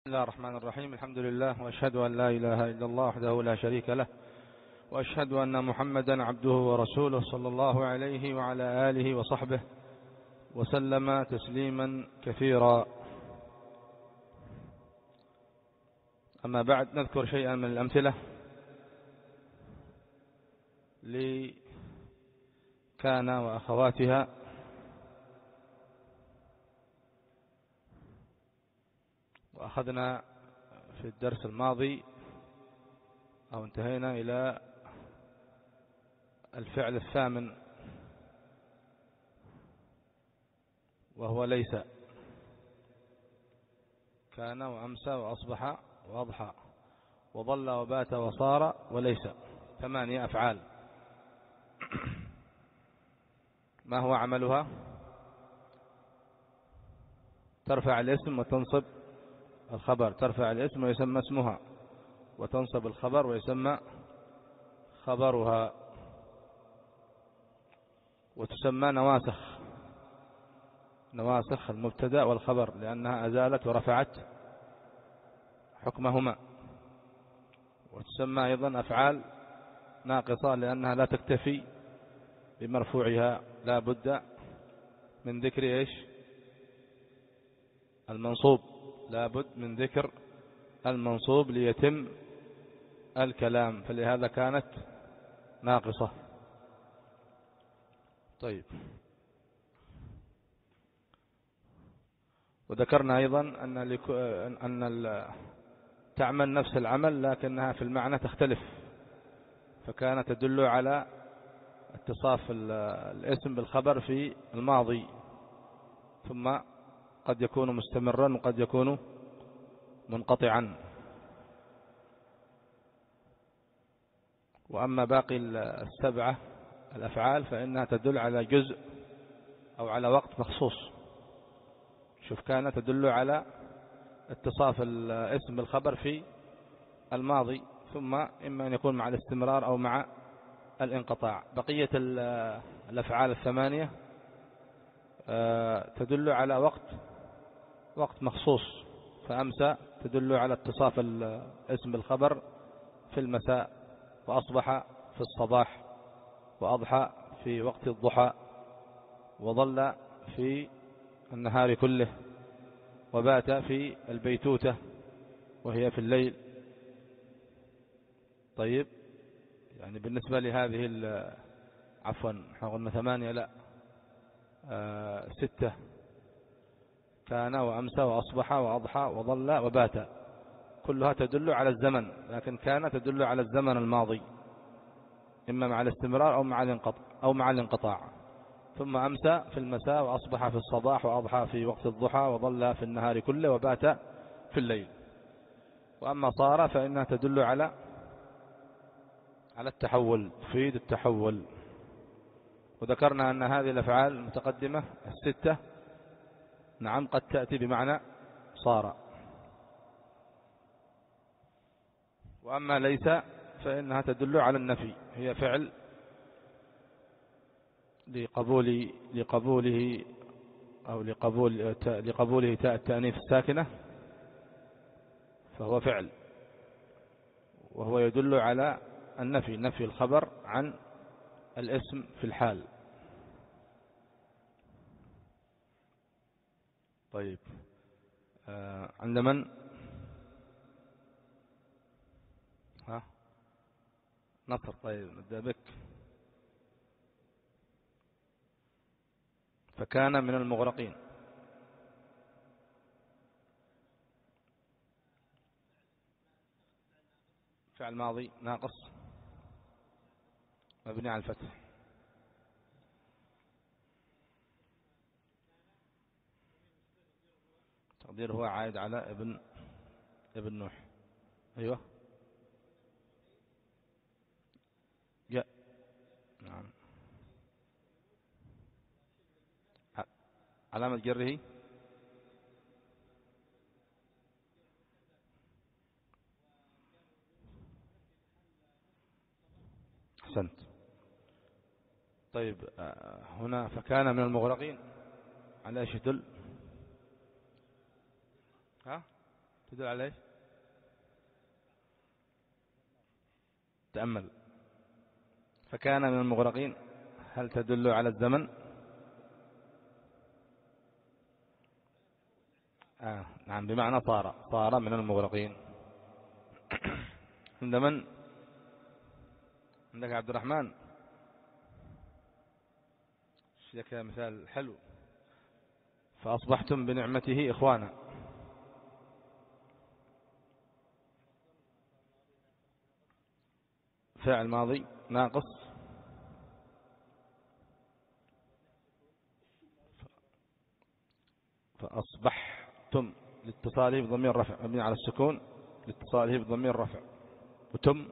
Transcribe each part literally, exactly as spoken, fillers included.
بسم الله الرحمن الرحيم. الحمد لله، وأشهد أن لا إله إلا الله وحده لا شريك له، وأشهد أن محمدا عبده ورسوله صلى الله عليه وعلى آله وصحبه وسلم تسليما كثيرا. أما بعد، نذكر شيئا من الأمثلة لكان وأخواتها. وأخذنا في الدرس الماضي أو انتهينا إلى الفعل الثامن، وهو ليس. كان وأمسى وأصبح وأضحى وظل وبات وصار وليس، ثمانية أفعال. ما هو عملها؟ ترفع الاسم وتنصب الخبر. ترفع الاسم ويسمى اسمها، وتنصب الخبر ويسمى خبرها، وتسمى نواسخ. نواسخ المبتدأ والخبر، لأنها أزالت ورفعت حكمهما. وتسمى أيضا أفعال ناقصة، لأنها لا تكتفي بمرفوعها، لا بد من ذكر إيش؟ المنصوب. لا بد من ذكر المنصوب ليتم الكلام، فلهذا كانت ناقصة. طيب، وذكرنا أيضا أن أن تعمل نفس العمل، لكنها في المعنى تختلف. فكانت تدل على اتصاف الاسم بالخبر في الماضي، ثم قد يكون مستمرا وقد يكون منقطعا. وأما باقي السبعة الأفعال فإنها تدل على جزء أو على وقت مخصوص. شوف، كانت تدل على اتصاف الاسم بالخبر في الماضي، ثم إما أن يكون مع الاستمرار أو مع الانقطاع. بقية الأفعال الثمانية تدل على وقت وقت مخصوص. فأمسى تدل على اتصاف الاسم بالخبر في المساء، وأصبح في الصباح، وأضحى في وقت الضحى، وظل في النهار كله، وبات في البيتوتة وهي في الليل. طيب، يعني بالنسبة لهذه عفوا احنا قلنا ثمانية، لا آه ستة. كان وأمسى وأصبح وأضحى وظل وبات، كلها تدل على الزمن، لكن كان تدل على الزمن الماضي، إما مع الاستمرار أو مع الانقطاع أو مع الانقطاع. ثم أمسى في المساء، وأصبح في الصباح، وأضحى في وقت الضحى، وظل في النهار كله، وبات في الليل. وأما صار فإنها تدل على على التحول، تفيد التحول. وذكرنا أن هذه الأفعال المتقدمة الستة نعم قد تأتي بمعنى صار. وأما ليس فإنها تدل على النفي، هي فعل لقبول لقبوله أو لقبول لقبوله تاء التأنيث الساكنة، فهو فعل، وهو يدل على النفي، نفي الخبر عن الاسم في الحال. طيب، آه عند من؟ ها نصر. طيب، نبدأ بك. فكان من المغرقين. فعل ماضي ناقص مبني على الفتح. تقديره هو عائد على ابن ابن نوح. أيوة، جاء. نعم. علامة جره أحسنت. طيب، هنا فكان من المغرقين على ايش يدل؟ ها تدل على ايش؟ تأمل. فكان من المغرقين، هل تدل على الزمن؟ آه نعم، بمعنى صار صار من المغرقين. عند من؟ عندك عبد الرحمن، لك مثال حلو. فأصبحتم بنعمته إخوانا. فعل ماضي ناقص، فأصبحتم لاتصاله بضمير رفع مبني على السكون، لاتصاله بضمير رفع. وتم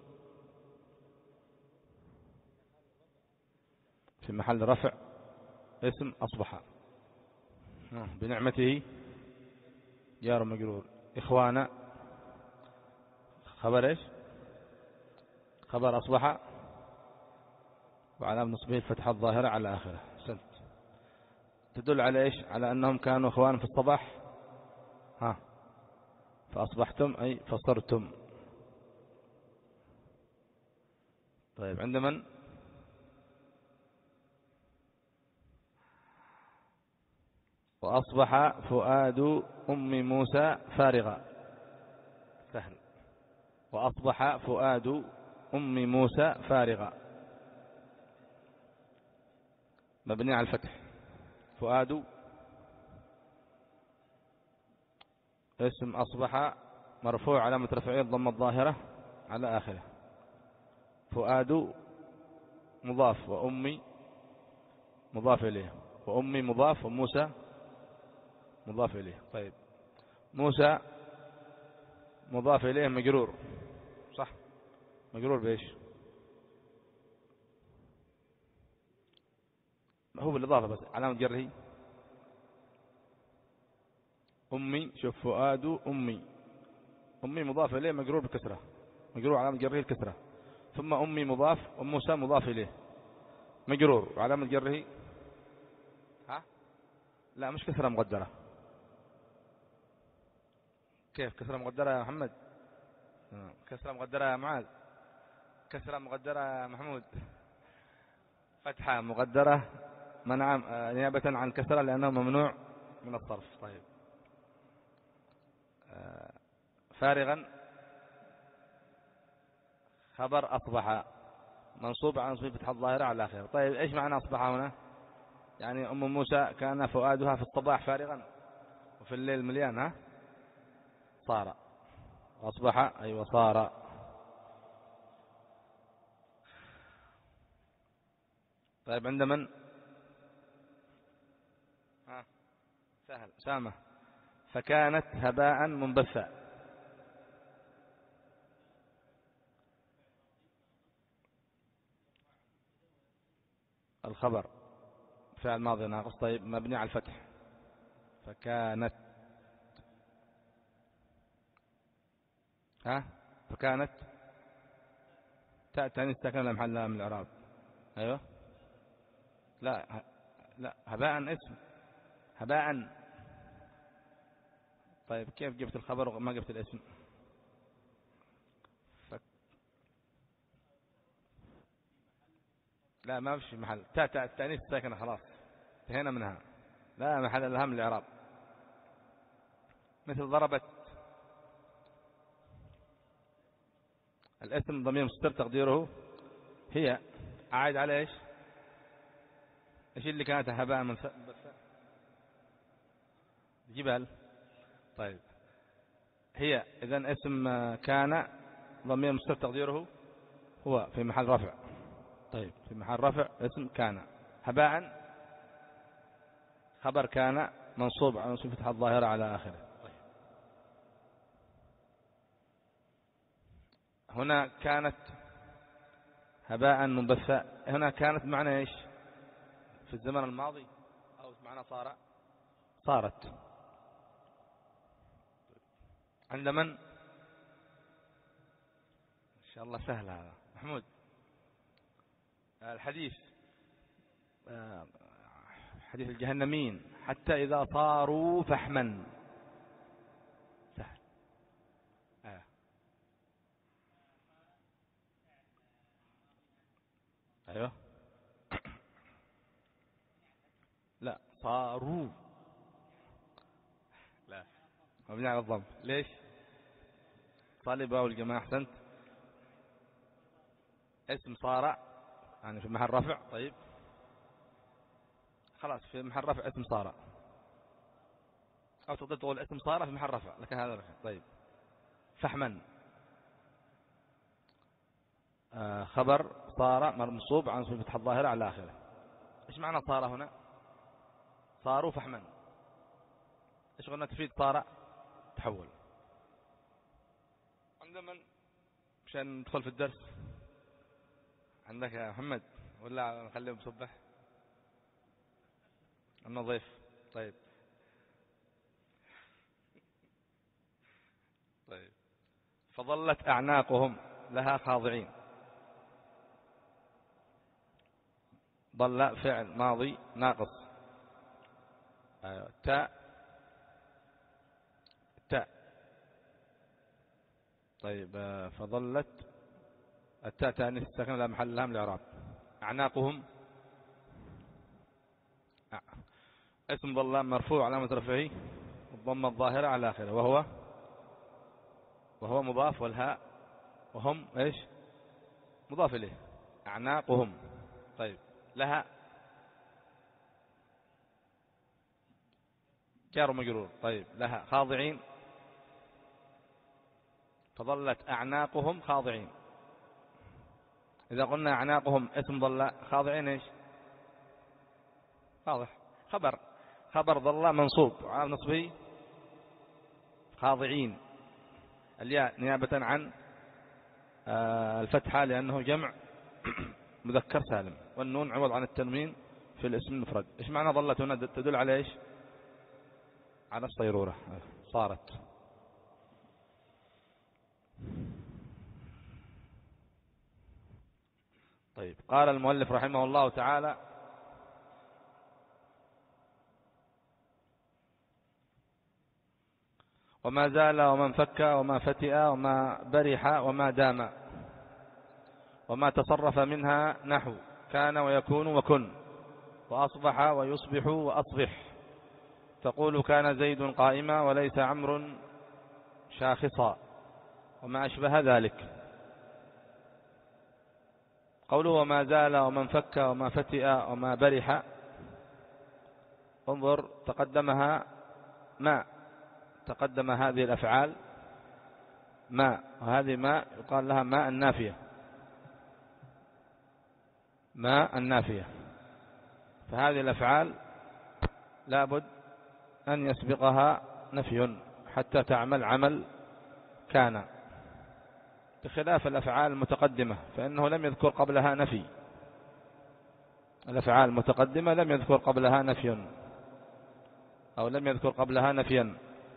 في محل رفع اسم أصبح. بنعمته جار مجرور. إخوانا خبر إيش؟ خبر أصبح، وعلامة نصبه الفتحة الظاهرة على آخره. سنت تدل على إيش؟ على أنهم كانوا إخوانا في الصباح. ها فأصبحتم أي فصرتم. طيب عند من؟ وأصبح فؤاد أم موسى فارغا. سهل. وأصبح فؤاد أم موسى فارغا، مبني على الفتح. فؤاد اسم أصبح مرفوع علامة رفعه الضمة الظاهرة على آخره. فؤاد مضاف، وأمي مضاف إليه، وأمي مضاف، وموسى مضاف إليه. طيب موسى مضاف إليه مجرور، صح؟ مجرور بإيش؟ هو بالإضافة بس علامة جره. أمي، شوف فؤاد أمي، أمي مضاف إليه مجرور بكسرة، مجرور علامة جره الكسرة. ثم أمي مضاف، وموسى مضاف إليه مجرور وعلامة جره. ها لا مش كسرة مقدرة. كيف كسرة مقدرة يا محمد؟ كسرة مقدرة يا معاذ؟ كسرة مقدرة يا محمود؟ فتحة مقدرة منع نيابة عن كسرة لأنه ممنوع من الصرف. طيب فارغا خبر أصبح منصوب على نصب فتح الظاهرة على آخره. طيب إيش معنى أصبح هنا؟ يعني أم موسى كان فؤادها في الصباح فارغا وفي الليل مليان. ها صار. أصبح أي أيوة وصار. طيب عند من؟ ها سهل. سامة. فكانت هباء منبثا. الخبر فعل ماضي ناقص. طيب مبني على الفتح. فكانت. ها فكانت تأتي ساكنة لا محل لها من الإعراب. أيوة لا ه... لا هباء اسم هباء. طيب كيف جبت الخبر وما جبت الاسم؟ فك... لا ما فيش محل. تاء التأنيث ساكنة خلاص انتهينا منها، لا محل لها من الإعراب. مثل ضربت. الاسم ضمير مستتر تقديره هي. عائد على ايش؟ ايش اللي كانت هباء من جبال؟ طيب هي اذا اسم كان ضمير مستتر تقديره هو في محل رفع. طيب في محل رفع اسم كان. هباء خبر كان منصوب على نصب فتح الظاهرة على آخره. طيب. هنا كانت هباء منبثا. هنا كانت معنى ايش؟ في الزمن الماضي أو معنى صار؟ صارت. عند من؟ إن شاء الله سهل هذا محمود. الحديث حديث الجهنمين حتى إذا صاروا فحما. سهل. أيوه لا صاروا لا مبني على الضم. ليش؟ طالب واو الجماعة. أحسنت. اسم صار يعني في محل رفع. طيب خلاص في محل رفع اسم صار، أو تقدر تقول اسم صار في محل رفع لكن هذا رفع. طيب فحما آه خبر صار منصوب عن صفة الظاهرة على آخره. إيش معنى صار هنا؟ صاروا فحما. إيش قلنا تفيد صار؟ تحول. عندما مشان ندخل في الدرس عندك يا محمد ولا نخليه مصبح النظيف؟ طيب طيب فظلت أعناقهم لها خاضعين. ظل فعل ماضي ناقص. أيوة. تاء تاء. طيب فظلت التاء تانيث ساكنة لا محل لها من الإعراب. أعناقهم اسم ظل مرفوع علامة رفعه الضمة الظاهرة على آخره وهو وهو مضاف، والهاء وهم ايش؟ مضاف إليه. أعناقهم. طيب لها جار ومجرور. طيب لها خاضعين. فظلت أعناقهم خاضعين. إذا قلنا أعناقهم اسم ظل خاضعين ايش؟ واضح. خبر خبر ظل منصوب على نصبه خاضعين. الياء نيابة عن الفتحة لأنه جمع مذكر سالم، والنون عوض عن التنوين في الاسم المفرد. إيش معنى ظلت هنا؟ تدل على إيش؟ على الصيرورة. صارت. طيب قال المؤلف رحمه الله تعالى وما زال وما انفك وما فتئ وما برح وما دام وما تصرف منها نحو كان ويكون وكن وأصبح ويصبح وأصبح. تقول كان زيد قائما وليس عمرو شاخصا وما أشبه ذلك. قوله وما زال وما انفك وما فتئ وما برح، انظر تقدمها ما تقدم هذه الأفعال ما، وهذه ما يقال لها ما النافية. ما النافية. فهذه الأفعال لابد أن يسبقها نفي حتى تعمل عمل كان، بخلاف الأفعال المتقدمة فإنه لم يذكر قبلها نفي. الأفعال المتقدمة لم يذكر قبلها نفي أو لم يذكر قبلها نفيا،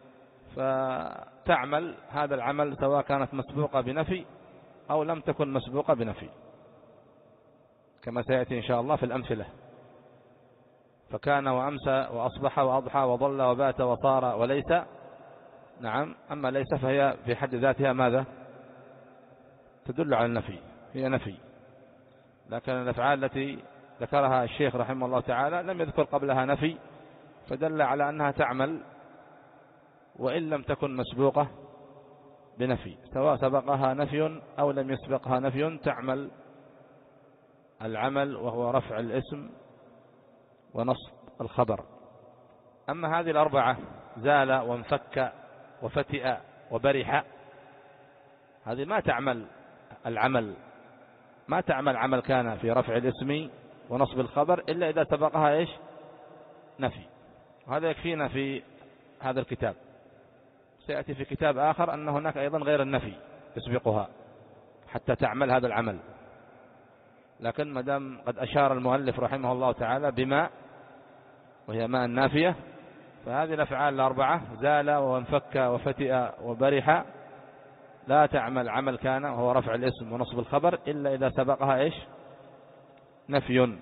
فتعمل هذا العمل سواء كانت مسبوقة بنفي أو لم تكن مسبوقة بنفي، كما سيأتي إن شاء الله في الأمثلة. فكان وأمسى وأصبح وأضحى وظل وبات وصار وليس. نعم. أما ليس فهي في حد ذاتها ماذا؟ تدل على النفي، هي نفي. لكن الأفعال التي ذكرها الشيخ رحمه الله تعالى لم يذكر قبلها نفي، فدل على أنها تعمل وإن لم تكن مسبوقة بنفي، سواء سبقها نفي أو لم يسبقها نفي تعمل العمل وهو رفع الاسم ونصب الخبر. أما هذه الأربعة زال وانفك وفتئ وبرح، هذه ما تعمل العمل ما تعمل عمل كان في رفع الاسم ونصب الخبر إلا إذا سبقها إيش؟ نفي. وهذا يكفينا في هذا الكتاب. سيأتي في كتاب آخر أن هناك أيضا غير النفي يسبقها حتى تعمل هذا العمل. لكن مدام قد أشار المؤلف رحمه الله تعالى بما وهي ما النافية، فهذه الأفعال الأربعة زال وانفك وفتئ وبرح لا تعمل عمل كان وهو رفع الاسم ونصب الخبر إلا إذا سبقها إيش؟ نفي.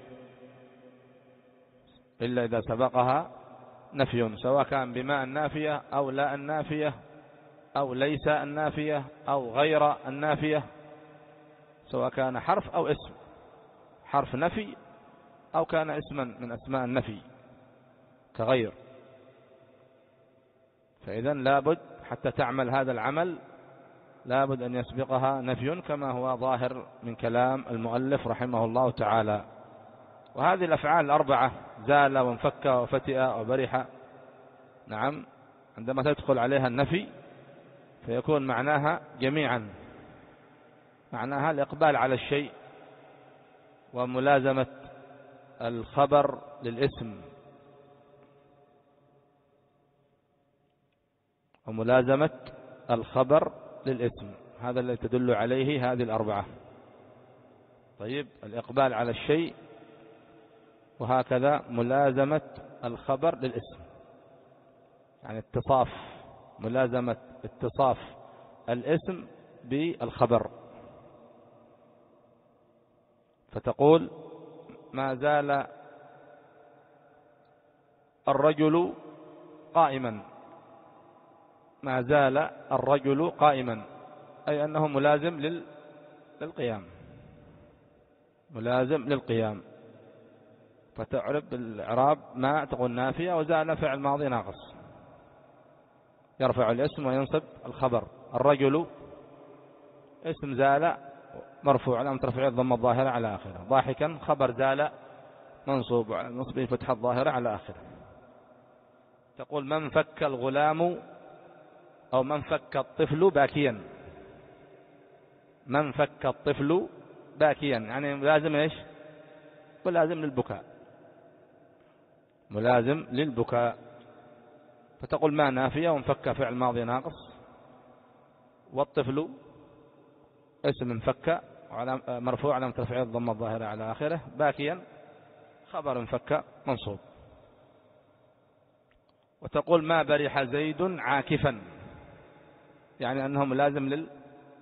إلا إذا سبقها نفي، سواء كان بما النافية أو لا النافية أو ليس النافية أو غير النافية، سواء كان حرف أو اسم. حرف نفي أو كان اسما من أسماء النفي كغير. فإذا لابد حتى تعمل هذا العمل لابد أن يسبقها نفي كما هو ظاهر من كلام المؤلف رحمه الله تعالى. وهذه الأفعال الأربعة زال وانفك وفتئ وبرح، نعم، عندما تدخل عليها النفي فيكون معناها جميعا، معناها الإقبال على الشيء وملازمة الخبر للاسم وملازمة الخبر للاسم، هذا الذي تدل عليه هذه الأربعة. طيب، الإقبال على الشيء وهكذا ملازمة الخبر للاسم، يعني اتصاف، ملازمة اتصاف الاسم بالخبر. فتقول ما زال الرجل قائما، ما زال الرجل قائما أي أنه ملازم للقيام، ملازم للقيام. فتعرب بالإعراب ما تقول نافية، وزال فعل ماضي ناقص يرفع الاسم وينصب الخبر. الرجل اسم زال مرفوع علامة رفعه الضمة الظاهرة على آخره. ضاحكا خبر زال منصوب على نصبه فتحة الظاهرة على آخره. تقول من فك الغلام أو من فك الطفل باكيا، من فك الطفل باكيا يعني ملازم ايش؟ ملازم للبكاء، ملازم للبكاء. فتقول ما نافية وانفك فعل ماضي ناقص، والطفل اسم انفك مرفوع علامة رفعه الضمة الظاهرة على آخره. باكيا خبر انفك منصوب. وتقول ما برح زيد عاكفا، يعني أنه ملازم لل...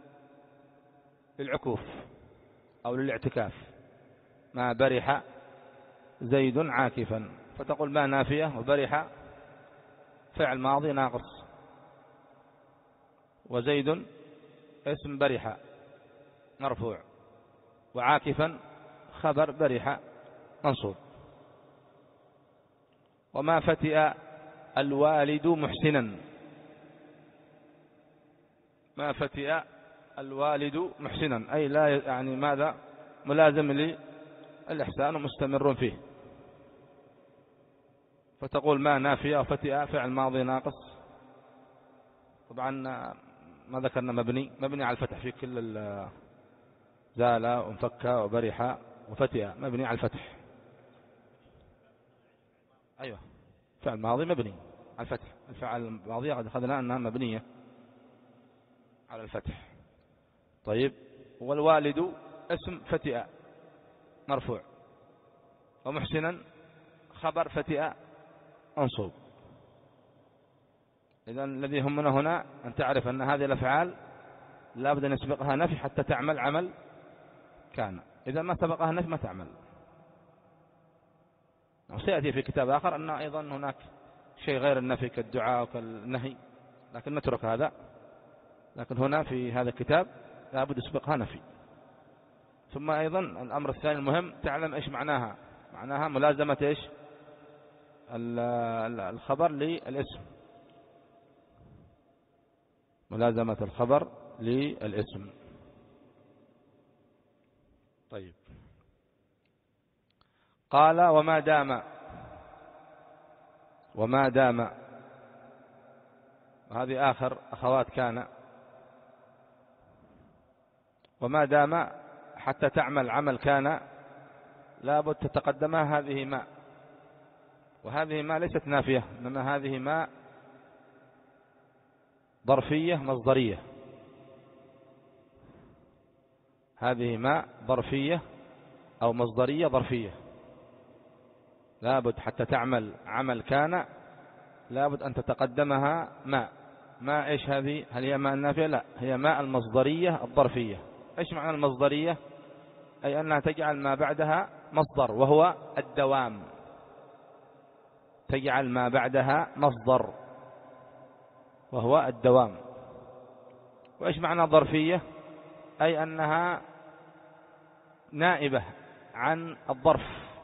للعكوف أو للاعتكاف. ما برح زيد عاكفا، فتقول ما نافية وبرح فعل ماضي ناقص، وزيد اسم برح مرفوع، وعاكفا خبر برح منصوب. وما فتئ الوالد محسنا، ما فتئ الوالد محسنا أي لا، يعني ماذا؟ ملازم للإحسان ومستمر فيه. فتقول ما نافية وفتئ فعل ماضي ناقص، طبعا ما ذكرنا مبني، مبني على الفتح في كل زال وانفك وبرح وفتئ، مبني على الفتح. أيوة، فعل ماضي مبني على الفتح. الفعل الماضي قد أخذنا أنها مبنية على الفتح. طيب، والوالد اسم فتئ مرفوع، ومحسنا خبر فتئ منصوب. إذن الذي يهمنا هنا أن تعرف أن هذه الأفعال لا بد أن يسبقها نفي حتى تعمل عمل كان. إذا ما سبقها نفي ما تعمل. وسيأتي في كتاب آخر أن أيضا هناك شيء غير النفي كالدعاء وكالنهي، لكن نترك هذا. لكن هنا في هذا الكتاب لا بد يسبقها نفي. ثم أيضا الأمر الثاني المهم تعلم إيش معناها. معناها ملازمة إيش؟ الخبر للاسم، ملازمة الخبر للاسم. طيب، قال وما دام، وما دام هذه آخر أخوات كان. وما دام حتى تعمل عمل كان لابد تتقدمها هذه ما، وهذه ما ليست نافية، إنما هذه ما ظرفية مصدرية. هذه ما ظرفية أو مصدرية ظرفية. لابد حتى تعمل عمل كان لابد أن تتقدمها ما. ما إيش هذه؟ هل هي ما النافية؟ لا، هي ما المصدرية الظرفية. إيش معنى المصدرية؟ أي أنها تجعل ما بعدها مصدر وهو الدوام، تجعل ما بعدها مصدر وهو الدوام. وإيش معنى ظرفية؟ أي أنها نائبة عن الظرف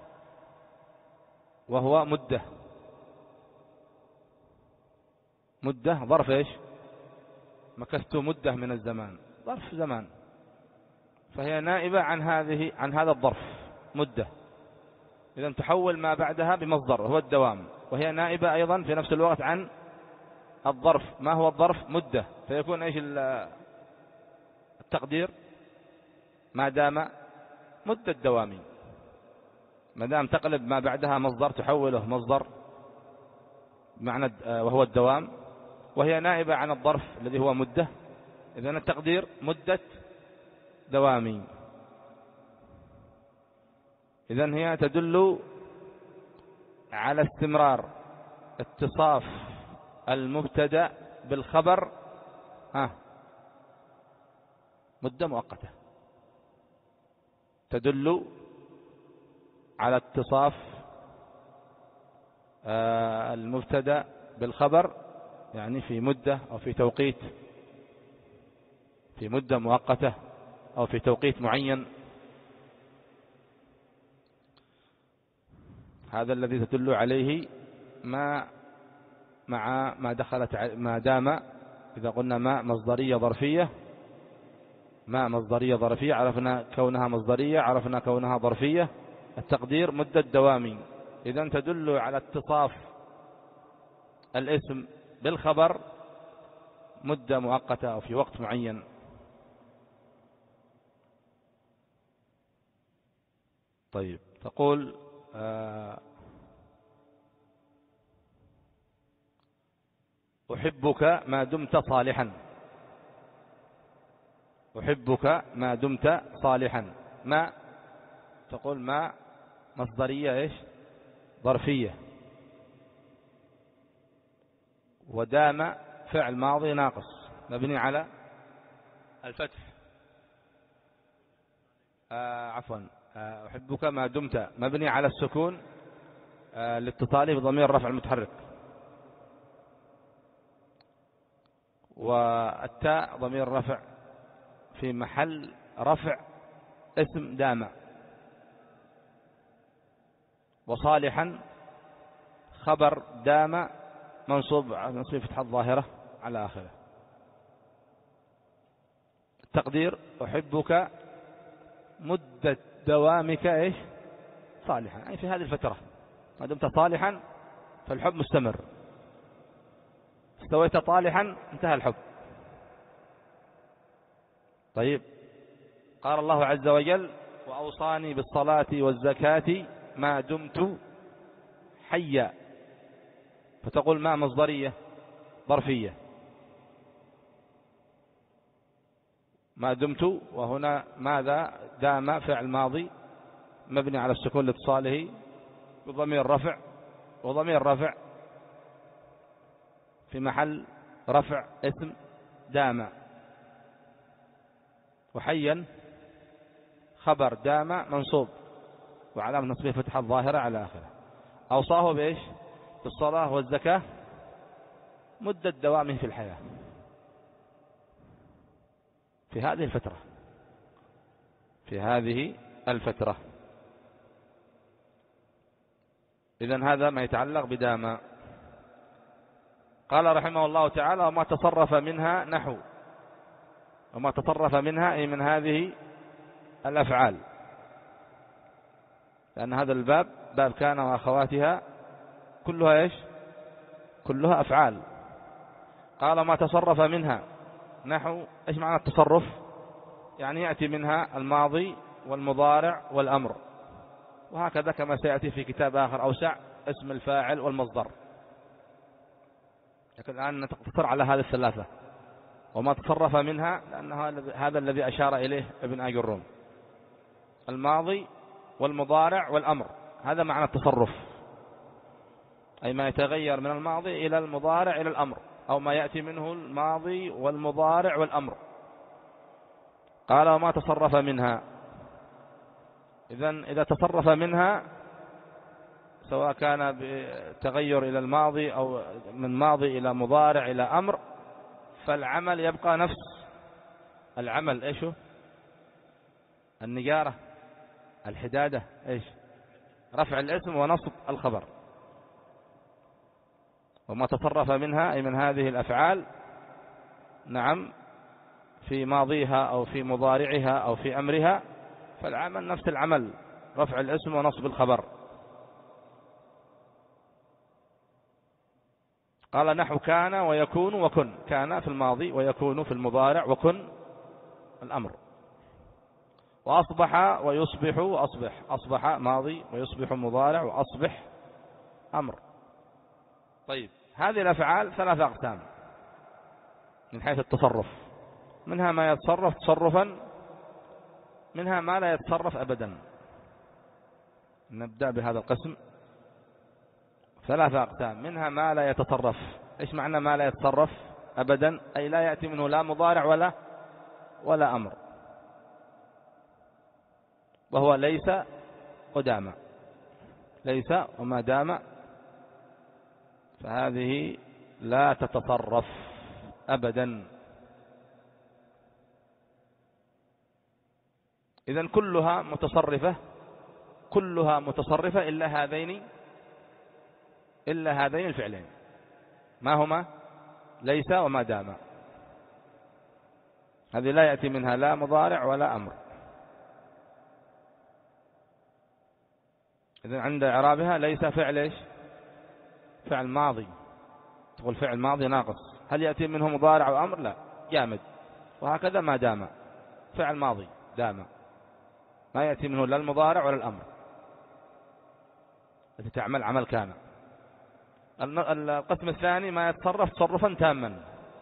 وهو مدة. مدة ظرف إيش؟ مكثت مدة من الزمان، ظرف زمان، فهي نائبة عن هذه عن هذا الظرف مدة. إذا تحول ما بعدها بمصدر وهو الدوام، وهي نائبة أيضا في نفس الوقت عن الظرف. ما هو الظرف؟ مدة، فيكون إيش التقدير؟ ما دام مدة دوامي، ما دام تقلب ما بعدها مصدر تحوله مصدر معنى وهو الدوام، وهي نائبة عن الظرف الذي هو مدة، إذن التقدير مدة دوامي. إذن هي تدل على استمرار اتصاف المبتدأ بالخبر ها مدة مؤقتة، تدل على اتصاف المبتدأ بالخبر، يعني في مدة أو في توقيت، في مدة مؤقتة أو في توقيت معين. هذا الذي تدل عليه ما مع ما دخلت ما دام. إذا قلنا ما مصدرية ظرفية، ما مصدرية ظرفية عرفنا كونها مصدرية، عرفنا كونها ظرفية. التقدير مدة دوامي، إذن تدل على اتصاف الاسم بالخبر مدة مؤقتة أو في وقت معين. طيب، تقول أحبك ما دمت صالحا. أحبك ما دمت صالحا، ما تقول ما مصدرية إيش؟ ظرفية، ودام فعل ماضي ناقص مبني على الفتح. آه عفوا آه أحبك ما دمت مبني على السكون آه لاتصاله بضمير رفع المتحرك، والتاء ضمير رفع في محل رفع اسم دام، وصالحا خبر دام منصوب على نصب فتحة الظاهرة على آخره. التقدير أحبك مدة دوامك إيش؟ صالحا، يعني في هذه الفترة ما دمت صالحا فالحب مستمر. استويت طالحا انتهى الحب. طيب، قال الله عز وجل وأوصاني بالصلاة والزكاة ما دمت حيا، فتقول ما مصدرية ظرفية ما دمت، وهنا ماذا؟ دام فعل ماضي مبني على السكون لاتصاله بضمير رفع، وضمير رفع في محل رفع اسم دام، وحيا خبر دام منصوب وعلامة نصبه فتحة الظاهرة على آخره. أوصاه بإيش؟ بالصلاة والزكاة مدة دوامه في الحياة في هذه الفترة في هذه الفترة. إذن هذا ما يتعلق بدام. قال رحمه الله تعالى وما تصرف منها نحو، وما تصرف منها أي من هذه الأفعال، لأن هذا الباب باب كان وأخواتها كلها إيش؟ كلها أفعال. قال ما تصرف منها نحو، إيش معنى التصرف؟ يعني يأتي منها الماضي والمضارع والأمر، وهكذا كما سيأتي في كتاب آخر أوسع اسم الفاعل والمصدر، لكن الآن نقتصر على هذه الثلاثة. وما تصرف منها لأن هذا الذي أشار إليه ابن آي الروم، الماضي والمضارع والأمر، هذا معنى التصرف، أي ما يتغير من الماضي إلى المضارع إلى الأمر، أو ما يأتي منه الماضي والمضارع والأمر. قال وما تصرف منها، إذن إذا تصرف منها سواء كان بتغير إلى الماضي أو من ماضي إلى مضارع إلى أمر، فالعمل يبقى نفس العمل. إيشه؟ النجارة الحدادة إيش؟ رفع الاسم ونصب الخبر. وما تصرف منها أي من هذه الأفعال نعم في ماضيها أو في مضارعها أو في أمرها فالعمل نفس العمل، رفع الاسم ونصب الخبر. قال نحو كان ويكون وكن، كان في الماضي ويكون في المضارع وكن الأمر. وأصبح ويصبح وأصبح، أصبح ماضي ويصبح مضارع وأصبح أمر. طيب هذه الأفعال ثلاثة أقسام من حيث التصرف، منها ما يتصرف تصرفا، منها ما لا يتصرف أبدا. نبدأ بهذا القسم. ثلاثة أقسام، منها ما لا يتصرف. إيش معنى ما لا يتصرف أبدا؟ أي لا يأتي منه لا مضارع ولا ولا أمر، وهو ليس ودام. ليس وما دام فهذه لا تتصرف أبدا. إذن كلها متصرفة، كلها متصرفة إلا هذين إلا هذين الفعلين. ما هما؟ ليس وما دام. هذه لا يأتي منها لا مضارع ولا أمر. إذن عند إعرابها ليس فعل إيش؟ فعل ماضي. تقول فعل ماضي ناقص، هل يأتي منه مضارع وأمر؟ لا، جامد. وهكذا ما دام فعل ماضي دام، ما يأتي منه لا المضارع ولا الأمر، التي تعمل عمل كان. القسم الثاني ما يتصرف تصرفا تاما،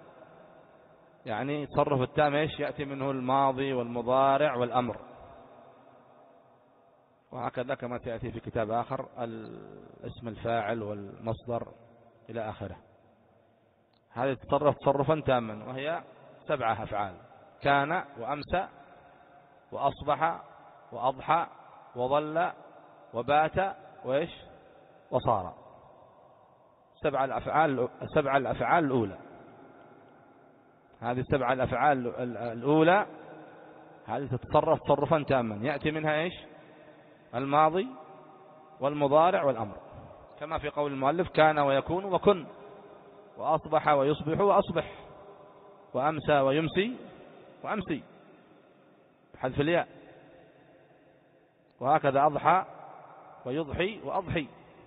يعني تصرف التام إيش؟ يأتي منه الماضي والمضارع والأمر، وهكذا كما سيأتي في كتاب آخر الاسم الفاعل والمصدر إلى آخره. هذه تتصرف تصرفا تاما، وهي سبعة أفعال: كان وأمسى وأصبح وأضحى وظل وبات وإيش وصار. سبع الأفعال، سبع الأفعال الأولى. هذه السبع الأفعال الأولى هذه تتصرف تصرفا تاما، يأتي منها إيش؟ الماضي والمضارع والأمر، كما في قول المؤلف كان ويكون وكن، وأصبح ويصبح وأصبح، وأمسى ويمسي وأمسي بحذف الياء، وهكذا أضحى ويضحي وأضحي،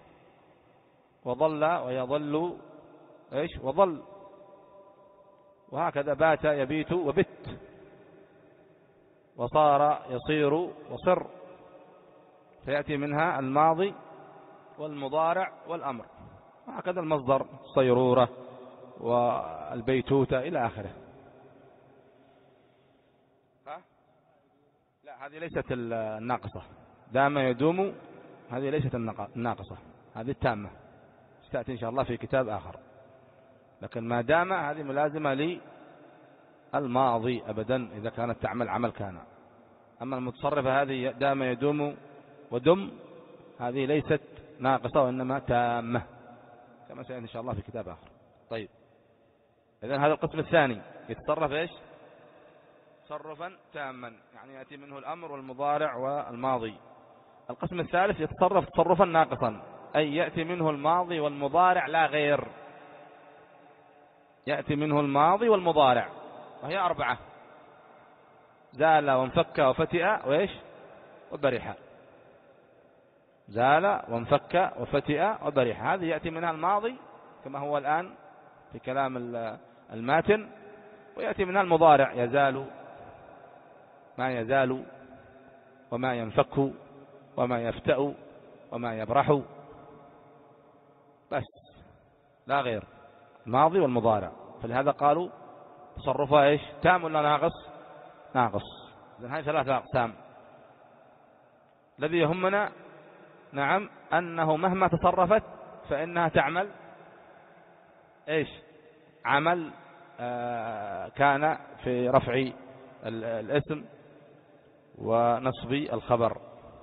وظل ويظل إيش وظل، وهكذا بات يبيت وبت، وصار يصير وصر، فيأتي منها الماضي والمضارع والأمر، وهكذا المصدر الصيرورة والبيتوتة إلى آخره. ها؟ لا، هذه ليست الناقصة. دام يدوم هذه ليست الناقصة، هذه التامة، ستأتي إن شاء الله في كتاب آخر. لكن ما دام هذه ملازمة للماضي أبدا إذا كانت تعمل عمل كان. أما المتصرفة هذه دام يدوم ودم هذه ليست ناقصة وإنما تامة، كما سيأتي إن شاء الله في كتاب آخر. طيب إذن هذا القسم الثاني يتصرف إيش؟ تصرفا تاما، يعني يأتي منه الأمر والمضارع والماضي. القسم الثالث يتصرف تصرفا ناقصا، أي يأتي منه الماضي والمضارع لا غير. يأتي منه الماضي والمضارع، وهي أربعة: زال وانفك وفتئ وإيش وبرح. زال وانفك وفتئ وبرح، هذه يأتي منها الماضي كما هو الآن في كلام الماتن، ويأتي منها المضارع: يزال، ما يزال، وما ينفك، وما يفتأ، وما يبرح، بس لا غير، الماضي والمضارع. فلهذا قالوا تصرفها إيش؟ تام ولا ناقص؟ ناقص. إذن هذه ثلاثة أقسام. الذي يهمنا نعم أنه مهما تصرفت فإنها تعمل إيش؟ عمل آه كان في رفع الاسم ونصب الخبر.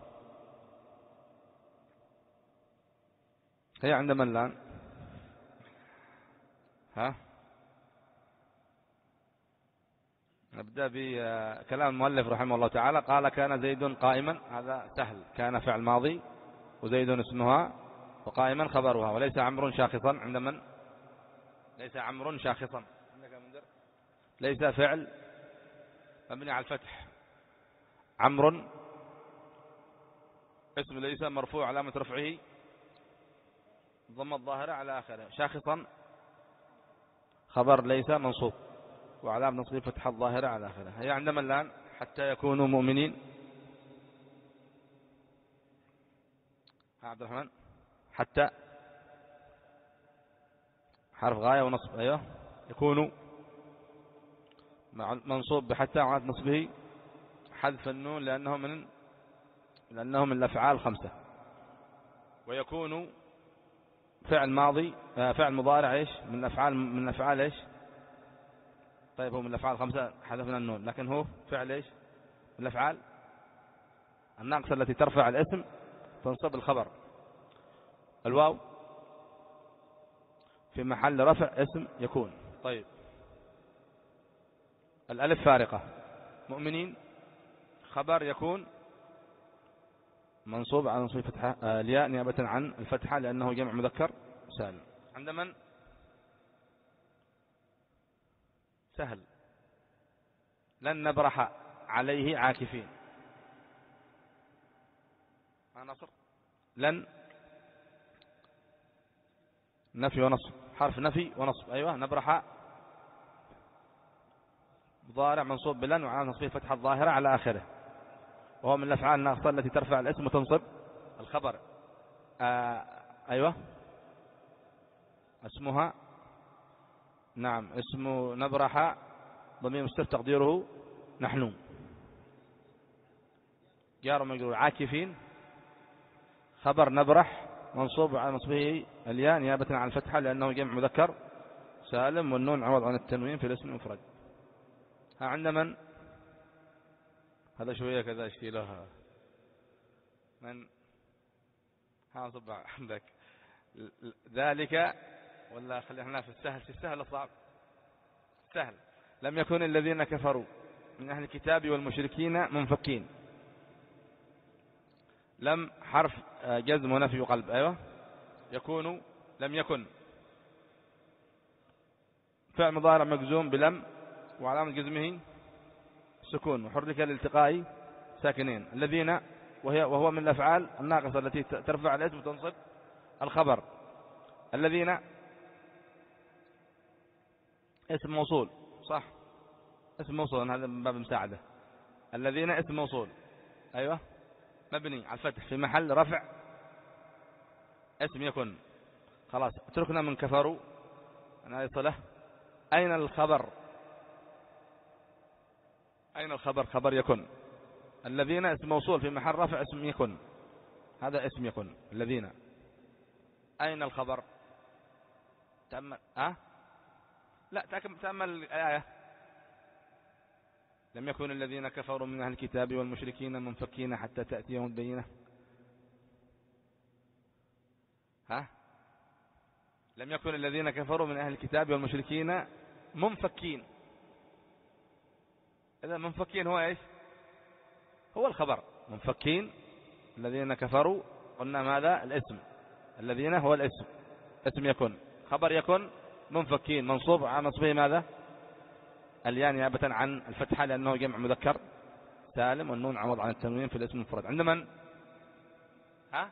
هي عند من الآن؟ ها؟ نبدأ بكلام المؤلف رحمه الله تعالى. قال كان زيد قائما، هذا سهل، كان فعل ماضي وزيد اسمها وقائما خبرها. وليس عمرو شاخصا عند من؟ ليس عمرو شاخصا ليس فعل مبني على الفتح. عمرو اسم ليس مرفوع علامة رفعه ضم الظاهرة على آخره. شاخصا خبر ليس منصوب وعلامة نصبه فتح الظاهرة على آخره. هي عندما الآن حتى يكونوا مؤمنين. ها عبد الرحمن، حتى حرف غاية ونصب. أيوه يكونوا منصوب بحتى وعلامة نصبه حذف النون لأنه من لأنه من الأفعال الخمسة. ويكون فعل ماضي فعل مضارع ايش من الأفعال من الأفعال ايش. طيب هو من الأفعال الخمسة حذفنا النون، لكن هو فعل ايش من الأفعال الناقصة التي ترفع الاسم تنصب الخبر. الواو في محل رفع اسم يكون. طيب الألف فارقة. مؤمنين خبر يكون منصوب على نصب فتحة الياء نيابة عن الفتحة لأنه جمع مذكر سالم. عند من؟ سهل. لن نبرح عليه عاكفين. ما نصر لن نفي ونصب، حرف نفي ونصب. أيوة نبرح مضارع منصوب بلن وعلى نصبه فتحة الظاهرة على آخره، وهو من الأفعال الناقصة التي ترفع الاسم وتنصب الخبر. آه أيوة اسمها نعم اسم نبرح ضمير مستتر تقديره نحن. جار ومجرور. عاكفين خبر نبرح منصوب على نصبه الياء نيابة عن الفتحة لأنه جمع مذكر سالم والنون عوض عن التنوين في الاسم المفرد. ها عند من؟ هذا شوية كذا اشتيلها من ها صب عندك ذلك ولا خلينا في السهل. في السهل الصعب سهل. لم يكن الذين كفروا من أهل الكتاب والمشركين منفكين. لم حرف جزم ونفي قلب. أيوة يكون لم يكن فعل مضارع مجزوم بلم وعلامة جزمه سكون وحرك لالتقاء ساكنين. الذين وهي وهو من الأفعال الناقصة التي ترفع الاسم وتنصب الخبر. الذين اسم موصول صح، اسم موصول هذا من باب مساعدة. الذين اسم موصول أيوة مبني على الفتح في محل رفع اسم يكن. خلاص اتركنا من كفروا أنا صلة. أين الخبر؟ أين الخبر؟ خبر يكن. الذين اسم موصول في محل رفع اسم يكن، هذا اسم يكن. الذين أين الخبر؟ تأمل أه؟ لا تأمل الآية. لم يكن الذين كفروا من أهل الكتاب والمشركين منفكين حتى تأتيهم البينة. ها لم يكن الذين كفروا من أهل الكتاب والمشركين منفكين. إذا منفكين هو إيش؟ هو الخبر. منفكين الذين كفروا قلنا ماذا؟ الاسم. الذين هو الاسم اسم يكن. خبر يكن منفكين منصوب على نصبه ماذا؟ الياء نيابة عن الفتحة لأنه جمع مذكر سالم والنون عوض عن التنوين في الاسم المفرد. عند من؟ ها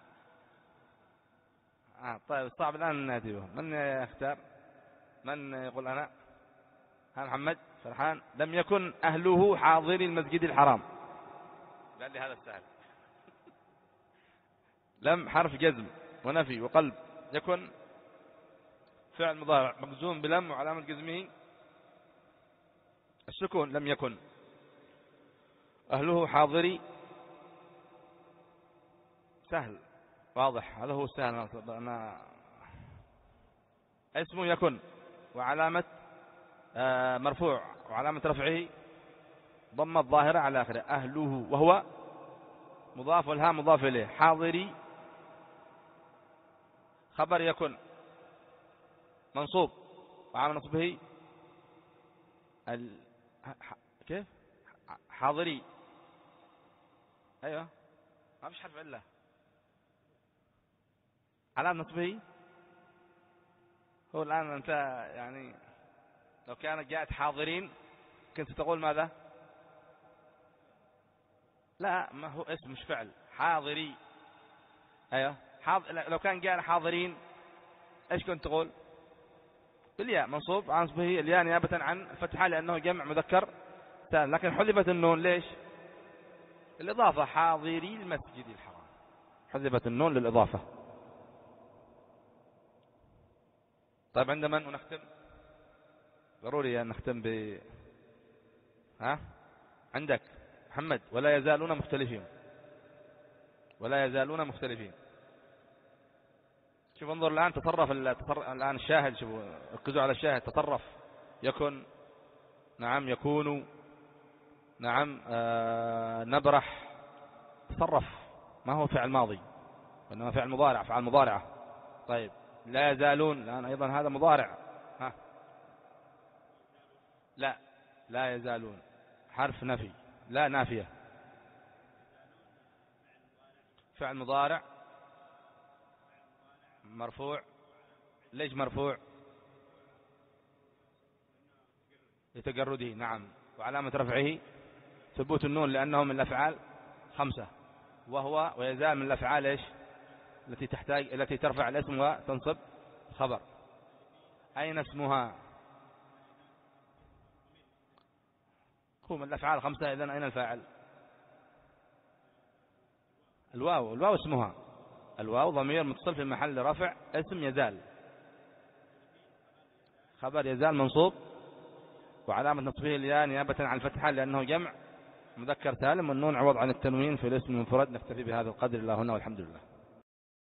آه طيب صعب الآن نأتي به. من يختار؟ من يقول أنا؟ ها محمد فرحان. لم يكن أهله حاضري المسجد الحرام. قال لي هذا السهل. لم حرف جزم ونفي وقلب. يكن فعل مضارع مجزوم بلم وعلامة جزمه السكون. لم يكن أهله حاضري سهل واضح. هذا هو سهل. أنا اسمه يكن وعلامة آه مرفوع وعلامة رفعه ضم الظاهرة على آخره. أهله وهو مضاف والها مضاف إليه. حاضري خبر يكن منصوب وعلى نصبه كيف حاضري؟ أيوة ما فيش حرف علة. علامة نصبه هو الآن أنت يعني لو كانت جاءت حاضرين كنت تقول ماذا؟ لا ما هو اسم مش فعل. حاضري. أيوة حاضر. لو كان جاء حاضرين إيش كنت تقول؟ بالياء منصوب عن نصبه الياء نيابة عن الفتحة لأنه جمع مذكر سالم. لكن حذفت النون ليش؟ الإضافة. حاضري المسجد الحرام حذفت النون للإضافة. طيب عند من ونختم؟ ضروري أن نختم ب ها عندك محمد. ولا يزالون مختلفين. ولا يزالون مختلفين. شوف انظر الآن تصرف الآن الشاهد. شوفوا ركزوا على الشاهد. تصرف يكن. نعم يكون. نعم آه نبرح. تصرف ما هو فعل ماضي وإنما فعل مضارع. فعل مضارعة. طيب لا يزالون الآن أيضا هذا مضارع. ها لا لا يزالون حرف نفي. لا نافية. فعل مضارع مرفوع. ليش مرفوع؟ لتجرده. نعم. وعلامة رفعه ثبوت النون لأنه من الأفعال خمسة وهو ويزال من الأفعال إيش التي تحتاج التي ترفع الاسم وتنصب خبر. أين اسمها؟ هو من الأفعال خمسة. إذن أين الفاعل؟ الواو. الواو اسمها. الواو ضمير متصل في محل رفع اسم يزال. خبر يزال منصوب وعلامة نصبه الياء نيابة عن الفتحة لأنه جمع مذكر سالم والنون عوض عن التنوين في الاسم المفرد. نكتفي بهذا القدر. الله هنا والحمد لله.